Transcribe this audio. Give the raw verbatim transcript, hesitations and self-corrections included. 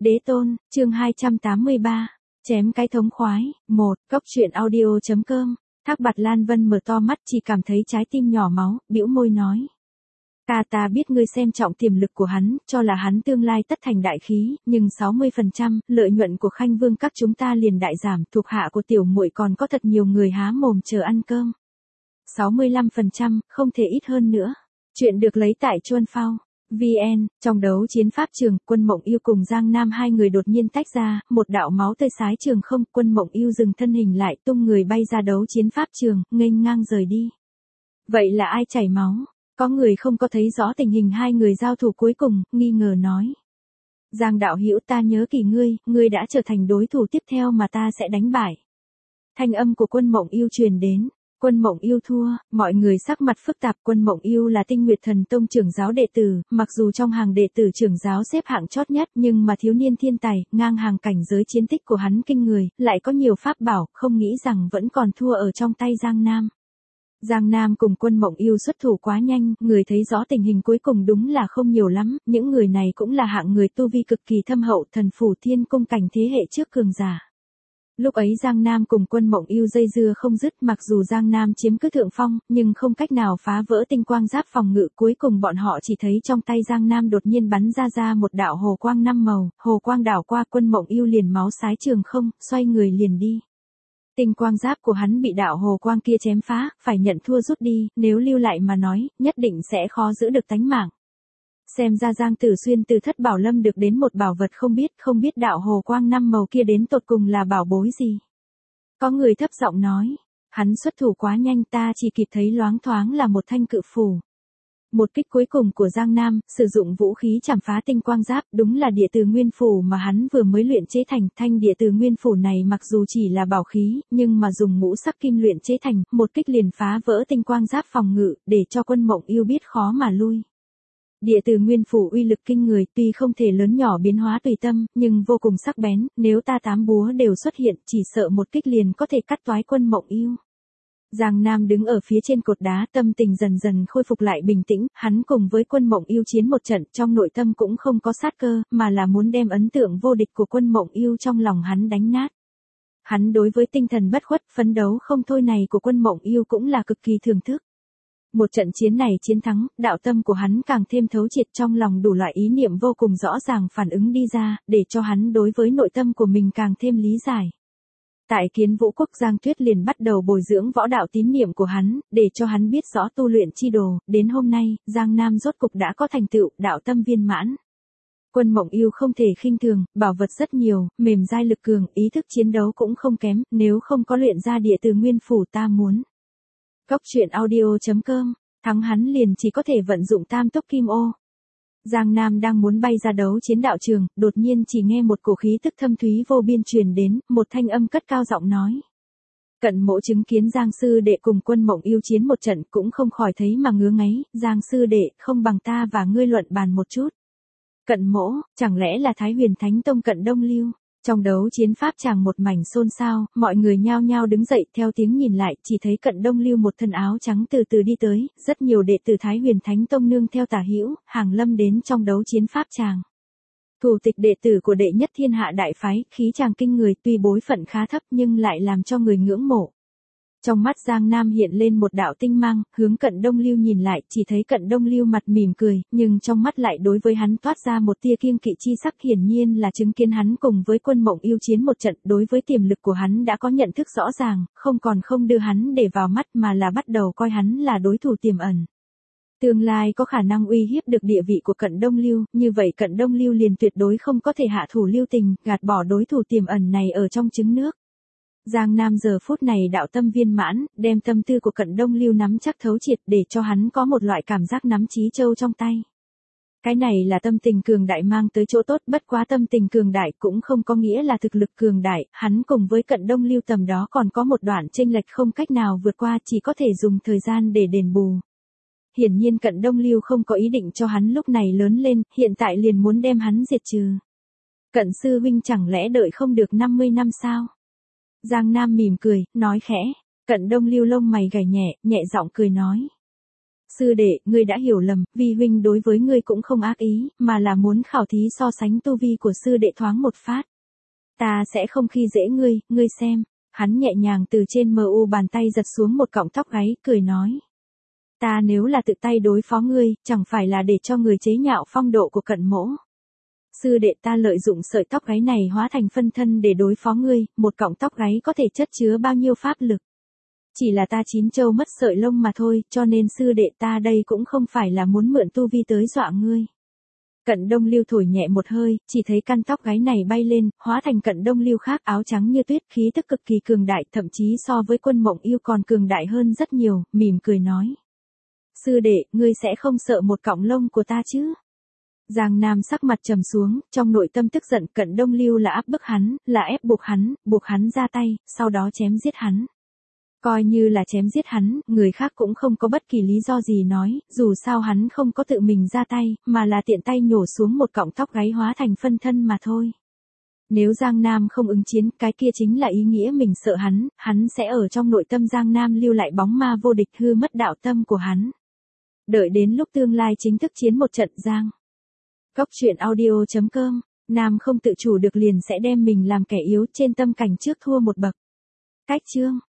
Đế tôn, chương hai trăm tám mươi ba, chém cái thống khoái, một, cốc truyện audio.com, Thác Bạt Lan Vân mở to mắt chỉ cảm thấy trái tim nhỏ máu, bĩu môi nói. Ta ta biết ngươi xem trọng tiềm lực của hắn, cho là hắn tương lai tất thành đại khí, nhưng sáu mươi phần trăm, lợi nhuận của Khanh Vương các chúng ta liền đại giảm, thuộc hạ của tiểu muội còn có thật nhiều người há mồm chờ ăn cơm. sáu mươi lăm phần trăm, không thể ít hơn nữa. Chuyện được lấy tại Chuan Phao. vê en, trong đấu chiến pháp trường, Quân Mộng Yêu cùng Giang Nam hai người đột nhiên tách ra, một đạo máu tươi xái trường không, Quân Mộng Yêu dừng thân hình lại, tung người bay ra đấu chiến pháp trường, nghênh ngang rời đi. Vậy là ai chảy máu? Có người không có thấy rõ tình hình hai người giao thủ cuối cùng, nghi ngờ nói. Giang đạo hữu, ta nhớ kỹ ngươi, ngươi đã trở thành đối thủ tiếp theo mà ta sẽ đánh bại. Thanh âm của Quân Mộng Yêu truyền đến. Quân Mộng Yêu thua, mọi người sắc mặt phức tạp. Quân Mộng Yêu là Tinh Nguyệt Thần Tông trưởng giáo đệ tử, mặc dù trong hàng đệ tử trưởng giáo xếp hạng chót nhất, nhưng mà thiếu niên thiên tài, ngang hàng cảnh giới chiến tích của hắn kinh người, lại có nhiều pháp bảo, không nghĩ rằng vẫn còn thua ở trong tay Giang Nam. Giang Nam cùng Quân Mộng Yêu xuất thủ quá nhanh, người thấy rõ tình hình cuối cùng đúng là không nhiều lắm, những người này cũng là hạng người tu vi cực kỳ thâm hậu, thần phủ thiên cung cảnh thế hệ trước cường giả. Lúc ấy Giang Nam cùng Quân Mộng Yêu dây dưa không dứt, mặc dù Giang Nam chiếm cứ thượng phong, nhưng không cách nào phá vỡ tinh quang giáp phòng ngự, cuối cùng bọn họ chỉ thấy trong tay Giang Nam đột nhiên bắn ra ra một đạo hồ quang năm màu, hồ quang đảo qua, Quân Mộng Yêu liền máu xái trường không, xoay người liền đi. Tinh quang giáp của hắn bị đạo hồ quang kia chém phá, phải nhận thua rút đi, nếu lưu lại mà nói, nhất định sẽ khó giữ được tánh mạng. Xem ra Giang Tử Xuyên từ Thất Bảo Lâm được đến một bảo vật không biết, không biết đạo hồ quang năm màu kia đến tột cùng là bảo bối gì. Có người thấp giọng nói, hắn xuất thủ quá nhanh, ta chỉ kịp thấy loáng thoáng là một thanh cự phủ. Một kích cuối cùng của Giang Nam, sử dụng vũ khí chảm phá tinh quang giáp, đúng là địa từ nguyên phủ mà hắn vừa mới luyện chế thành. Thanh địa từ nguyên phủ này mặc dù chỉ là bảo khí, nhưng mà dùng ngũ sắc kim luyện chế thành, một kích liền phá vỡ tinh quang giáp phòng ngự, để cho Quân Mộng Yêu biết khó mà lui. Địa từ nguyên phủ uy lực kinh người, tuy không thể lớn nhỏ biến hóa tùy tâm, nhưng vô cùng sắc bén, nếu ta tám búa đều xuất hiện, chỉ sợ một kích liền có thể cắt toái Quân Mộng Yêu. Giang Nam đứng ở phía trên cột đá, tâm tình dần dần khôi phục lại bình tĩnh, hắn cùng với Quân Mộng Yêu chiến một trận, trong nội tâm cũng không có sát cơ, mà là muốn đem ấn tượng vô địch của Quân Mộng Yêu trong lòng hắn đánh nát. Hắn đối với tinh thần bất khuất, phấn đấu không thôi này của Quân Mộng Yêu cũng là cực kỳ thưởng thức. Một trận chiến này chiến thắng, đạo tâm của hắn càng thêm thấu triệt, trong lòng đủ loại ý niệm vô cùng rõ ràng phản ứng đi ra, để cho hắn đối với nội tâm của mình càng thêm lý giải. Tại Kiến Vũ Quốc, Giang Tuyết liền bắt đầu bồi dưỡng võ đạo tín niệm của hắn, để cho hắn biết rõ tu luyện chi đồ, đến hôm nay, Giang Nam rốt cục đã có thành tựu, đạo tâm viên mãn. Quân Mộng Yêu không thể khinh thường, bảo vật rất nhiều, mềm dai lực cường, ý thức chiến đấu cũng không kém, nếu không có luyện ra địa từ nguyên phủ ta muốn. Cốc truyện audio.com, thắng hắn liền chỉ có thể vận dụng tam tốc kim ô. Giang Nam đang muốn bay ra đấu chiến đạo trường, đột nhiên chỉ nghe một cổ khí tức thâm thúy vô biên truyền đến, một thanh âm cất cao giọng nói. Cận Mỗ chứng kiến Giang sư đệ cùng Quân Mộng Yêu chiến một trận, cũng không khỏi thấy mà ngứa ngáy, Giang sư đệ, không bằng ta và ngươi luận bàn một chút. Cận Mỗ, chẳng lẽ là Thái Huyền Thánh Tông Cận Đông Lưu? Trong đấu chiến pháp chàng một mảnh xôn xao, mọi người nhao nhao đứng dậy, theo tiếng nhìn lại, chỉ thấy Cận Đông Lưu một thân áo trắng từ từ đi tới, rất nhiều đệ tử Thái Huyền Thánh Tông nương theo tả hữu, hàng lâm đến trong đấu chiến pháp chàng. Thủ tịch đệ tử của đệ nhất thiên hạ đại phái, khí chàng kinh người, tuy bối phận khá thấp nhưng lại làm cho người ngưỡng mộ. Trong mắt Giang Nam hiện lên một đạo tinh mang, hướng Cận Đông Lưu nhìn lại, chỉ thấy Cận Đông Lưu mặt mỉm cười, nhưng trong mắt lại đối với hắn toát ra một tia kiêng kỵ chi sắc, hiển nhiên là chứng kiến hắn cùng với Quân Mộng Yêu chiến một trận, đối với tiềm lực của hắn đã có nhận thức rõ ràng, không còn không đưa hắn để vào mắt mà là bắt đầu coi hắn là đối thủ tiềm ẩn. Tương lai có khả năng uy hiếp được địa vị của Cận Đông Lưu, như vậy Cận Đông Lưu liền tuyệt đối không có thể hạ thủ lưu tình, gạt bỏ đối thủ tiềm ẩn này ở trong trứng nước. Giang Nam giờ phút này đạo tâm viên mãn, đem tâm tư của Cận Đông Lưu nắm chắc thấu triệt, để cho hắn có một loại cảm giác nắm chí châu trong tay. Cái này là tâm tình cường đại mang tới chỗ tốt, bất quá tâm tình cường đại cũng không có nghĩa là thực lực cường đại, hắn cùng với Cận Đông Lưu tầm đó còn có một đoạn chênh lệch không cách nào vượt qua, chỉ có thể dùng thời gian để đền bù. Hiển nhiên Cận Đông Lưu không có ý định cho hắn lúc này lớn lên, hiện tại liền muốn đem hắn diệt trừ. Cận sư huynh chẳng lẽ đợi không được năm mươi năm sao? Giang Nam mỉm cười, nói khẽ. Cận Đông Lưu lông mày gảy nhẹ, nhẹ giọng cười nói. Sư đệ, ngươi đã hiểu lầm, vi huynh đối với ngươi cũng không ác ý, mà là muốn khảo thí so sánh tu vi của sư đệ thoáng một phát. Ta sẽ không khi dễ ngươi, ngươi xem. Hắn nhẹ nhàng từ trên mờ u bàn tay giật xuống một cọng tóc gáy, cười nói. Ta nếu là tự tay đối phó ngươi, chẳng phải là để cho người chế nhạo phong độ của Cận Mỗ. Sư đệ, ta lợi dụng sợi tóc gáy này hóa thành phân thân để đối phó ngươi, một cọng tóc gáy có thể chất chứa bao nhiêu pháp lực. Chỉ là ta chín châu mất sợi lông mà thôi, cho nên sư đệ ta đây cũng không phải là muốn mượn tu vi tới dọa ngươi. Cận Đông Lưu thổi nhẹ một hơi, chỉ thấy căn tóc gáy này bay lên, hóa thành Cận Đông Lưu khác, áo trắng như tuyết, khí tức cực kỳ cường đại, thậm chí so với Quân Mộng Yêu còn cường đại hơn rất nhiều, mỉm cười nói. Sư đệ, ngươi sẽ không sợ một cọng lông của ta chứ? Giang Nam sắc mặt trầm xuống, trong nội tâm tức giận, Cận Đông Lưu là áp bức hắn, là ép buộc hắn, buộc hắn ra tay, sau đó chém giết hắn. Coi như là chém giết hắn, người khác cũng không có bất kỳ lý do gì nói, dù sao hắn không có tự mình ra tay, mà là tiện tay nhổ xuống một cọng tóc gáy hóa thành phân thân mà thôi. Nếu Giang Nam không ứng chiến, cái kia chính là ý nghĩa mình sợ hắn, hắn sẽ ở trong nội tâm Giang Nam lưu lại bóng ma vô địch, hư mất đạo tâm của hắn. Đợi đến lúc tương lai chính thức chiến một trận Giang. Góc truyện audio chấm com, Nam không tự chủ được liền sẽ đem mình làm kẻ yếu trên tâm cảnh trước thua một bậc. Cách chương